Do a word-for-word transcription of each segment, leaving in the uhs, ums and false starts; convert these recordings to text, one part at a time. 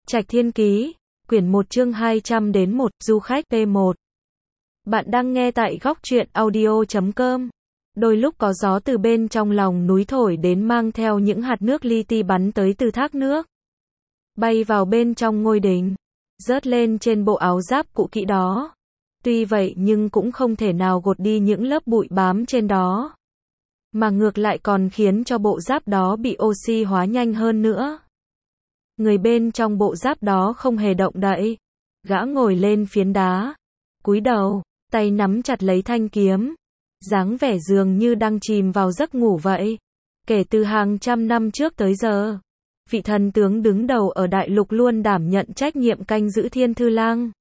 Trạch Thiên Ký, quyển một chương hai trăm đến một, du khách P một. Bạn đang nghe tại góc truyện audio chấm com. Đôi lúc có gió từ bên trong lòng núi thổi đến mang theo những hạt nước li ti bắn tới từ thác nước. Bay vào bên trong ngôi đình, rớt lên trên bộ áo giáp cũ kỹ đó. Tuy vậy nhưng cũng không thể nào gột đi những lớp bụi bám trên đó. Mà ngược lại còn khiến cho bộ giáp đó bị oxy hóa nhanh hơn nữa. Người bên trong bộ giáp đó không hề động đậy. Gã ngồi lên phiến đá, cúi đầu, tay nắm chặt lấy thanh kiếm. Dáng vẻ dường như đang chìm vào giấc ngủ vậy. Kể từ hàng trăm năm trước tới giờ, vị thần tướng đứng đầu ở đại lục luôn đảm nhận trách nhiệm canh giữ Thiên Thư Lang.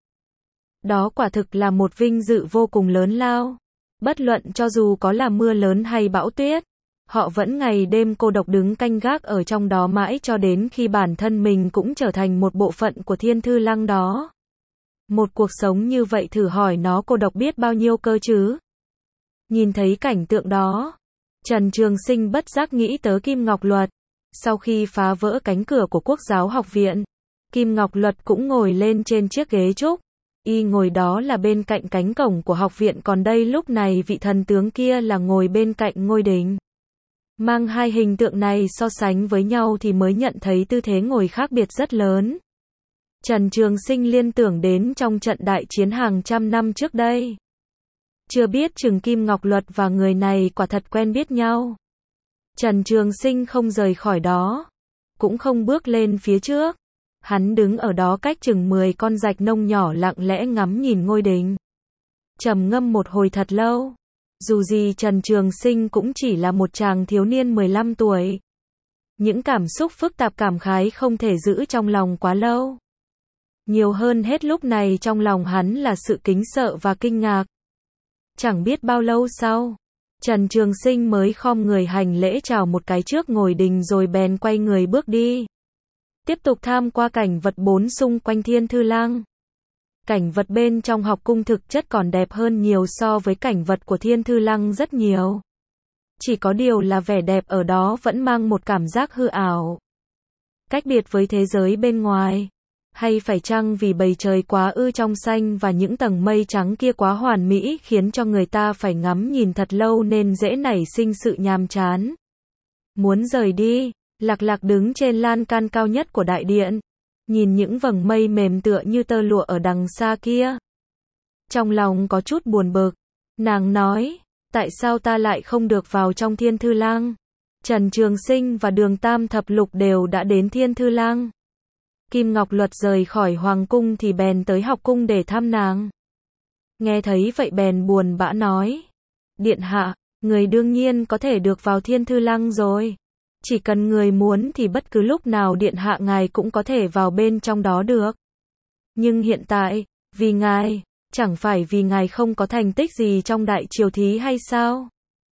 Đó quả thực là một vinh dự vô cùng lớn lao. Bất luận cho dù có là mưa lớn hay bão tuyết, họ vẫn ngày đêm cô độc đứng canh gác ở trong đó mãi cho đến khi bản thân mình cũng trở thành một bộ phận của Thiên Thư Lang đó. Một cuộc sống như vậy thử hỏi nó cô độc biết bao nhiêu cơ chứ. Nhìn thấy cảnh tượng đó, Trần Trường Sinh bất giác nghĩ tới Kim Ngọc Luật. Sau khi phá vỡ cánh cửa của Quốc giáo học viện, Kim Ngọc Luật cũng ngồi lên trên chiếc ghế trúc. Y ngồi đó là bên cạnh cánh cổng của học viện, còn đây lúc này vị thần tướng kia là ngồi bên cạnh ngôi đình. Mang hai hình tượng này so sánh với nhau thì mới nhận thấy tư thế ngồi khác biệt rất lớn. Trần Trường Sinh liên tưởng đến trong trận đại chiến hàng trăm năm trước đây. Chưa biết chừng Kim Ngọc Luật và người này quả thật quen biết nhau. Trần Trường Sinh không rời khỏi đó, cũng không bước lên phía trước. Hắn đứng ở đó cách chừng mười con rạch nông nhỏ lặng lẽ ngắm nhìn ngôi đình. Trầm ngâm một hồi thật lâu. Dù gì Trần Trường Sinh cũng chỉ là một chàng thiếu niên mười lăm tuổi. Những cảm xúc phức tạp cảm khái không thể giữ trong lòng quá lâu. Nhiều hơn hết lúc này trong lòng hắn là sự kính sợ và kinh ngạc. Chẳng biết bao lâu sau, Trần Trường Sinh mới khom người hành lễ chào một cái trước ngồi đình rồi bèn quay người bước đi. Tiếp tục tham qua cảnh vật bốn xung quanh Thiên Thư Lang. Cảnh vật bên trong học cung thực chất còn đẹp hơn nhiều so với cảnh vật của Thiên Thư Lang rất nhiều. Chỉ có điều là vẻ đẹp ở đó vẫn mang một cảm giác hư ảo. Cách biệt với thế giới bên ngoài. Hay phải chăng vì bầu trời quá ư trong xanh và những tầng mây trắng kia quá hoàn mỹ khiến cho người ta phải ngắm nhìn thật lâu nên dễ nảy sinh sự nhàm chán. Muốn rời đi, Lạc Lạc đứng trên lan can cao nhất của đại điện. Nhìn những vầng mây mềm tựa như tơ lụa ở đằng xa kia. Trong lòng có chút buồn bực. Nàng nói, tại sao ta lại không được vào trong Thiên Thư Lang? Trần Trường Sinh và Đường Tam Thập Lục đều đã đến Thiên Thư Lang. Kim Ngọc Luật rời khỏi Hoàng Cung thì bèn tới học cung để thăm nàng. Nghe thấy vậy bèn buồn bã nói. Điện hạ, người đương nhiên có thể được vào Thiên Thư Lang rồi. Chỉ cần người muốn thì bất cứ lúc nào điện hạ ngài cũng có thể vào bên trong đó được. Nhưng hiện tại, vì ngài, chẳng phải vì ngài không có thành tích gì trong đại triều thí hay sao?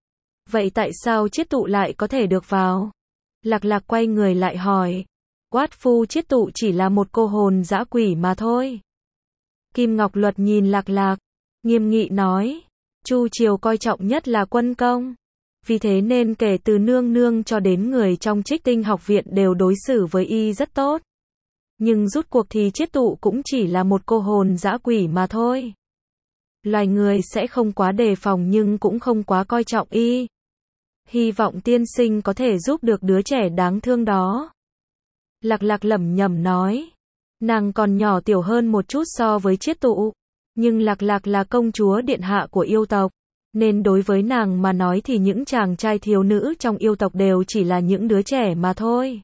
Vậy tại sao Chiết Tụ lại có thể được vào? Lạc Lạc quay người lại hỏi. Quát phu Chiết Tụ chỉ là một cô hồn dã quỷ mà thôi. Kim Ngọc Luật nhìn Lạc Lạc, nghiêm nghị nói. Chu triều coi trọng nhất là quân công. Vì thế nên kể từ nương nương cho đến người trong Trích Tinh học viện đều đối xử với y rất tốt. Nhưng rút cuộc thì Chiết Tụ cũng chỉ là một cô hồn dã quỷ mà thôi. Loài người sẽ không quá đề phòng nhưng cũng không quá coi trọng y. Hy vọng tiên sinh có thể giúp được đứa trẻ đáng thương đó. Lạc Lạc lẩm nhẩm nói. Nàng còn nhỏ tiểu hơn một chút so với Chiết Tụ. Nhưng Lạc Lạc là công chúa điện hạ của yêu tộc. Nên đối với nàng mà nói thì những chàng trai thiếu nữ trong yêu tộc đều chỉ là những đứa trẻ mà thôi.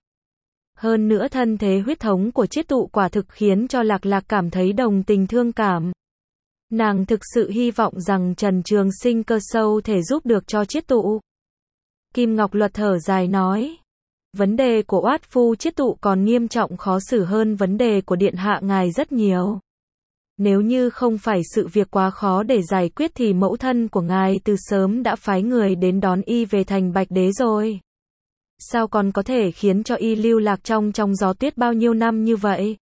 Hơn nữa thân thế huyết thống của Chiết Tụ quả thực khiến cho Lạc Lạc cảm thấy đồng tình thương cảm. Nàng thực sự hy vọng rằng Trần Trường Sinh cơ sâu thể giúp được cho Chiết Tụ. Kim Ngọc Luật thở dài nói. Vấn đề của oát phu Chiết Tụ còn nghiêm trọng khó xử hơn vấn đề của điện hạ ngài rất nhiều. Nếu như không phải sự việc quá khó để giải quyết thì mẫu thân của ngài từ sớm đã phái người đến đón y về thành Bạch Đế rồi. Sao còn có thể khiến cho y lưu lạc trong trong gió tuyết bao nhiêu năm như vậy?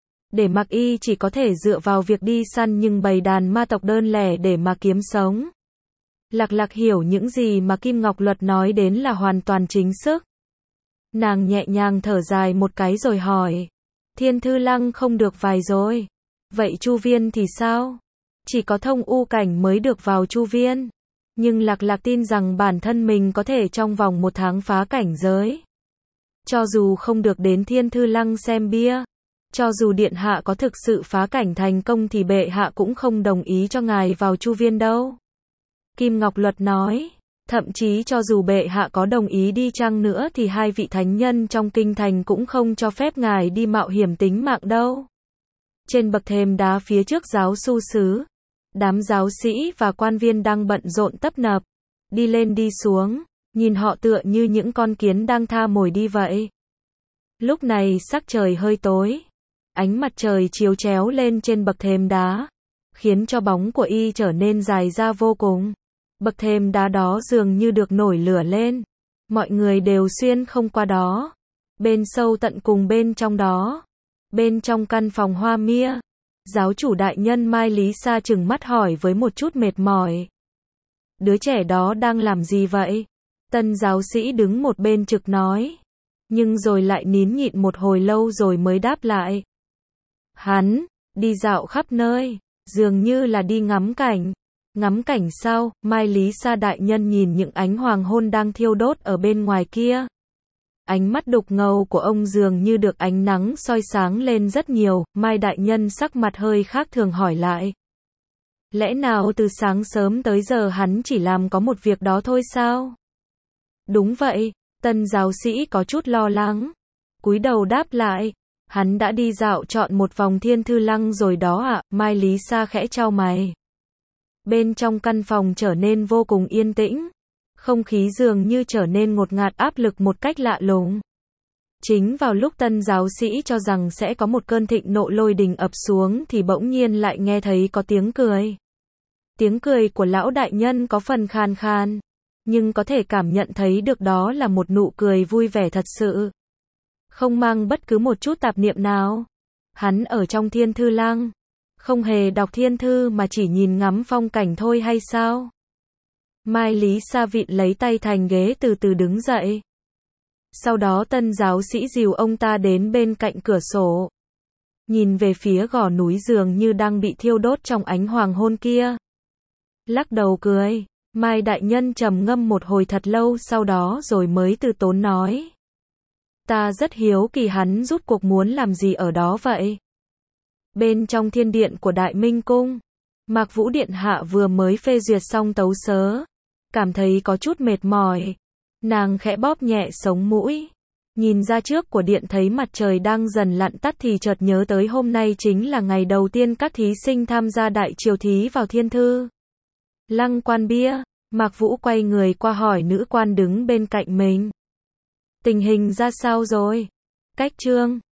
Để mặc y chỉ có thể dựa vào việc đi săn nhưng bầy đàn ma tộc đơn lẻ để mà kiếm sống. Lạc Lạc hiểu những gì mà Kim Ngọc Luật nói đến là hoàn toàn chính xác. Nàng nhẹ nhàng thở dài một cái rồi hỏi. Thiên Thư Lăng không được vào rồi. Vậy Chu Viên thì sao? Chỉ có Thông U Cảnh mới được vào Chu Viên. Nhưng Lạc Lạc tin rằng bản thân mình có thể trong vòng một tháng phá cảnh giới. Cho dù không được đến Thiên Thư Lăng xem bia, cho dù điện hạ có thực sự phá cảnh thành công thì bệ hạ cũng không đồng ý cho ngài vào Chu Viên đâu. Kim Ngọc Luật nói, thậm chí cho dù bệ hạ có đồng ý đi chăng nữa thì hai vị thánh nhân trong kinh thành cũng không cho phép ngài đi mạo hiểm tính mạng đâu. Trên bậc thềm đá phía trước giáo su xứ, đám giáo sĩ và quan viên đang bận rộn tấp nập, đi lên đi xuống, nhìn họ tựa như những con kiến đang tha mồi đi vậy. Lúc này sắc trời hơi tối, ánh mặt trời chiếu chéo lên trên bậc thềm đá, khiến cho bóng của y trở nên dài ra vô cùng. Bậc thềm đá đó dường như được nổi lửa lên, mọi người đều xuyên không qua đó. Bên sâu tận cùng bên trong đó, bên trong căn phòng hoa mia, giáo chủ đại nhân Mai Lý Sa trừng mắt hỏi với một chút mệt mỏi. Đứa trẻ đó đang làm gì vậy? Tân giáo sĩ đứng một bên trực nói, nhưng rồi lại nín nhịn một hồi lâu rồi mới đáp lại. Hắn, đi dạo khắp nơi, dường như là đi ngắm cảnh. Ngắm cảnh sao? Mai Lý Sa đại nhân nhìn những ánh hoàng hôn đang thiêu đốt ở bên ngoài kia. Ánh mắt đục ngầu của ông dường như được ánh nắng soi sáng lên rất nhiều. Mai đại nhân sắc mặt hơi khác thường hỏi lại. Lẽ nào từ sáng sớm tới giờ hắn chỉ làm có một việc đó thôi sao? Đúng vậy, tân giáo sĩ có chút lo lắng. Cúi đầu đáp lại. Hắn đã đi dạo trọn một vòng Thiên Thư Lăng rồi đó ạ. À? Mai Lý Sa khẽ chau mày. Bên trong căn phòng trở nên vô cùng yên tĩnh. Không khí dường như trở nên ngột ngạt áp lực một cách lạ lùng. Chính vào lúc tân giáo sĩ cho rằng sẽ có một cơn thịnh nộ lôi đình ập xuống thì bỗng nhiên lại nghe thấy có tiếng cười. Tiếng cười của lão đại nhân có phần khan khan, nhưng có thể cảm nhận thấy được đó là một nụ cười vui vẻ thật sự. Không mang bất cứ một chút tạp niệm nào. Hắn ở trong Thiên Thư Lăng, không hề đọc thiên thư mà chỉ nhìn ngắm phong cảnh thôi hay sao? Mai Lý Sa vịn lấy tay thành ghế từ từ đứng dậy. Sau đó tân giáo sĩ dìu ông ta đến bên cạnh cửa sổ. Nhìn về phía gò núi dường như đang bị thiêu đốt trong ánh hoàng hôn kia. Lắc đầu cười, Mai đại nhân trầm ngâm một hồi thật lâu sau đó rồi mới từ tốn nói. Ta rất hiếu kỳ hắn rút cuộc muốn làm gì ở đó vậy? Bên trong thiên điện của Đại Minh Cung, Mạc Vũ Điện Hạ vừa mới phê duyệt xong tấu sớ, cảm thấy có chút mệt mỏi. Nàng khẽ bóp nhẹ sống mũi, nhìn ra trước của điện thấy mặt trời đang dần lặn tắt thì chợt nhớ tới hôm nay chính là ngày đầu tiên các thí sinh tham gia đại triều thí vào Thiên Thư Lăng quan bia. Mạc Vũ quay người qua hỏi nữ quan đứng bên cạnh mình. Tình hình ra sao rồi? Cách chương